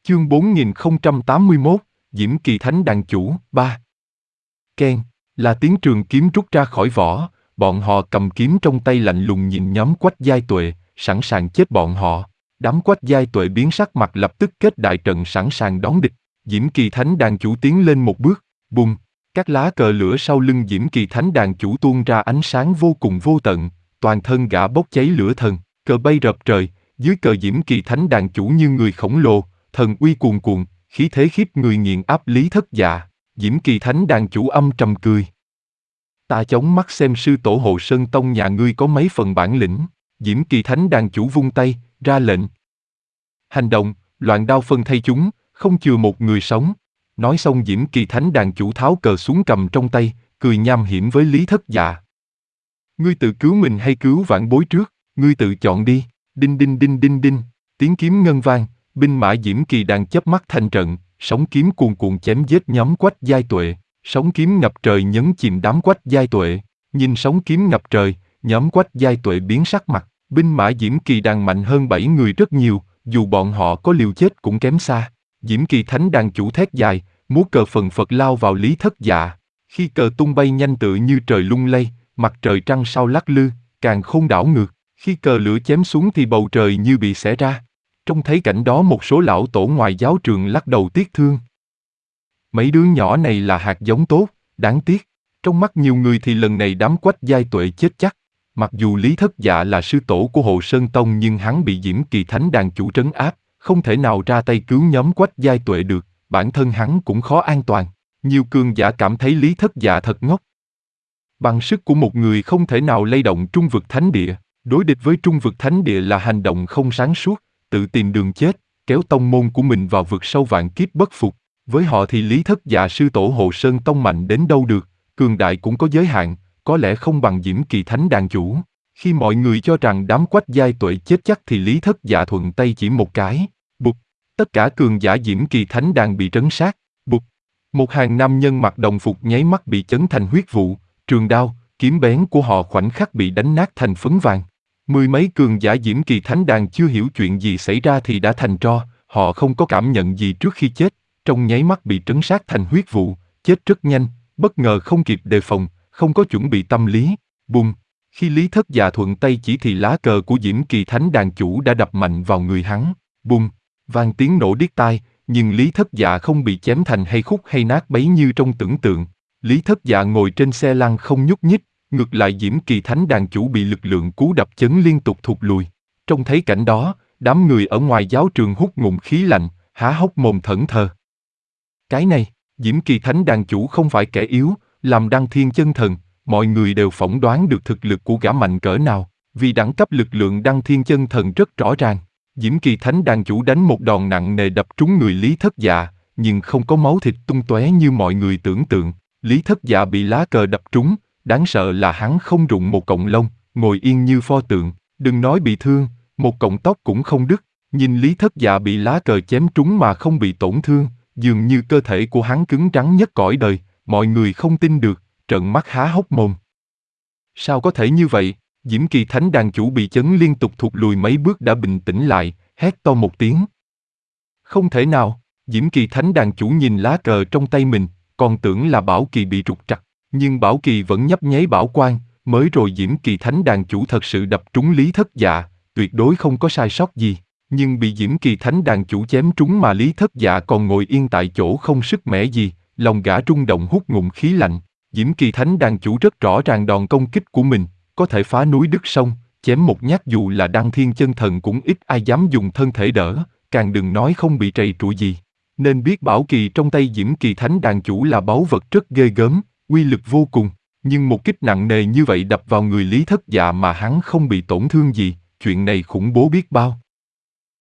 Chương 4081, Diễm Kỳ Thánh Đàn Chủ, 3. Keng, là tiếng trường kiếm rút ra khỏi vỏ, bọn họ cầm kiếm trong tay lạnh lùng nhìn nhóm Quách Giai Tuệ, sẵn sàng chết bọn họ. Đám Quách Giai Tuệ biến sắc mặt lập tức kết đại trận sẵn sàng đón địch. Diễm Kỳ Thánh Đàn Chủ tiến lên một bước, bùng, các lá cờ lửa sau lưng Diễm Kỳ Thánh Đàn Chủ tuôn ra ánh sáng vô cùng vô tận, toàn thân gã bốc cháy lửa thần, cờ bay rợp trời, dưới cờ Diễm Kỳ Thánh Đàn Chủ như người khổng lồ, thần uy cuồn cuộn, khí thế khiếp người nghiền áp Lý Thất Dạ. Diễm Kỳ Thánh Đàn Chủ âm trầm cười. Ta chống mắt xem sư tổ Hộ Sơn Tông nhà ngươi có mấy phần bản lĩnh. Diễm Kỳ Thánh Đàn Chủ vung tay, ra lệnh. Hành động, loạn đao phân thay chúng, không chừa một người sống. Nói xong Diễm Kỳ Thánh Đàn Chủ tháo cờ xuống cầm trong tay, cười nham hiểm với Lý Thất Dạ. Ngươi tự cứu mình hay cứu vãn bối trước, ngươi tự chọn đi. Đinh đinh đinh đinh đinh, tiếng kiếm ngân vang, binh mã Diễm Kỳ Đàn chớp mắt thành trận, sóng kiếm cuồn cuộn chém giết nhóm Quách Giai Tuệ. Sóng kiếm ngập trời nhấn chìm đám Quách Giai Tuệ. Nhìn sóng kiếm ngập trời, nhóm Quách Giai Tuệ biến sắc mặt. Binh mã Diễm Kỳ Đàn mạnh hơn 7 người rất nhiều, dù bọn họ có liều chết cũng kém xa. Diễm Kỳ Thánh Đàn Chủ thét dài, múa cờ phần phật lao vào Lý Thất Dạ. Khi cờ tung bay nhanh tựa như trời lung lay, mặt trời trăng sao lắc lư, càng khôn đảo ngược. Khi cờ lửa chém xuống thì bầu trời như bị xẻ ra. Trông thấy cảnh đó một số lão tổ ngoài giáo trường lắc đầu tiếc thương. Mấy đứa nhỏ này là hạt giống tốt, đáng tiếc. Trong mắt nhiều người thì lần này đám Quách Giai Tuệ chết chắc. Mặc dù Lý Thất Dạ là sư tổ của Hộ Sơn Tông nhưng hắn bị Diễm Kỳ Thánh Đàn Chủ trấn áp, không thể nào ra tay cứu nhóm Quách Giai Tuệ được, bản thân hắn cũng khó an toàn. Nhiều cường giả cảm thấy Lý Thất Dạ thật ngốc. Bằng sức của một người không thể nào lay động Trung Vực Thánh Địa, đối địch với Trung Vực Thánh Địa là hành động không sáng suốt, tự tìm đường chết, kéo tông môn của mình vào vực sâu vạn kiếp bất phục. Với họ thì Lý Thất Dạ sư tổ Hộ Sơn Tông mạnh đến đâu được, cường đại cũng có giới hạn, có lẽ không bằng Diễm Kỳ Thánh Đàn Chủ. Khi mọi người cho rằng đám Quách Giai Tuệ chết chắc thì Lý Thất Dạ thuận tay chỉ một cái, bụp, tất cả cường giả Diễm Kỳ Thánh Đàn bị trấn sát, bụp. Một hàng nam nhân mặc đồng phục nháy mắt bị chấn thành huyết vụ, trường đao, kiếm bén của họ khoảnh khắc bị đánh nát thành phấn vàng. Mười mấy cường giả Diễm Kỳ Thánh Đàn chưa hiểu chuyện gì xảy ra thì đã thành tro, họ không có cảm nhận gì trước khi chết, trong nháy mắt bị trấn sát thành huyết vụ, chết rất nhanh, bất ngờ không kịp đề phòng, không có chuẩn bị tâm lý, bùng. Khi Lý Thất Dạ thuận tay chỉ thì lá cờ của Diễm Kỳ Thánh Đàn Chủ đã đập mạnh vào người hắn, bùng, vang tiếng nổ điếc tai, nhưng Lý Thất Dạ không bị chém thành hay khúc hay nát bấy như trong tưởng tượng. Lý Thất Dạ ngồi trên xe lăn không nhúc nhích, ngược lại Diễm Kỳ Thánh Đàn Chủ bị lực lượng cú đập chấn liên tục thụt lùi. Trông thấy cảnh đó, đám người ở ngoài giáo trường hút ngụm khí lạnh, há hốc mồm thẫn thờ. Cái này, Diễm Kỳ Thánh Đàn Chủ không phải kẻ yếu, làm Đăng Thiên Chân Thần, mọi người đều phỏng đoán được thực lực của gã mạnh cỡ nào, vì đẳng cấp lực lượng Đăng Thiên Chân Thần rất rõ ràng. Diễm Kỳ Thánh Đàn Chủ đánh một đòn nặng nề đập trúng người Lý Thất Dạ, nhưng không có máu thịt tung tóe như mọi người tưởng tượng. Lý Thất Dạ bị lá cờ đập trúng, đáng sợ là hắn không rụng một cọng lông, ngồi yên như pho tượng, đừng nói bị thương, một cọng tóc cũng không đứt. Nhìn Lý Thất Dạ bị lá cờ chém trúng mà không bị tổn thương, dường như cơ thể của hắn cứng rắn nhất cõi đời, mọi người không tin được, trợn mắt há hốc mồm. Sao có thể như vậy? Diễm Kỳ Thánh Đàn Chủ bị chấn liên tục thụt lùi mấy bước đã bình tĩnh lại, hét to một tiếng. Không thể nào, Diễm Kỳ Thánh Đàn Chủ nhìn lá cờ trong tay mình, còn tưởng là bảo kỳ bị trục trặc, nhưng bảo kỳ vẫn nhấp nháy bảo quang, mới rồi Diễm Kỳ Thánh Đàn Chủ thật sự đập trúng Lý Thất Dạ, tuyệt đối không có sai sót gì. Nhưng bị Diễm Kỳ Thánh Đàn Chủ chém trúng mà Lý Thất Dạ còn ngồi yên tại chỗ không sức mẻ gì, lòng gã rung động hút ngụm khí lạnh. Diễm Kỳ Thánh Đàn Chủ rất rõ ràng đòn công kích của mình, có thể phá núi đứt sông, chém một nhát dù là Đăng Thiên Chân Thần cũng ít ai dám dùng thân thể đỡ, càng đừng nói không bị trầy trụi gì. Nên biết bảo kỳ trong tay Diễm Kỳ Thánh Đàn Chủ là báu vật rất ghê gớm, uy lực vô cùng, nhưng một kích nặng nề như vậy đập vào người Lý Thất Dạ mà hắn không bị tổn thương gì, chuyện này khủng bố biết bao.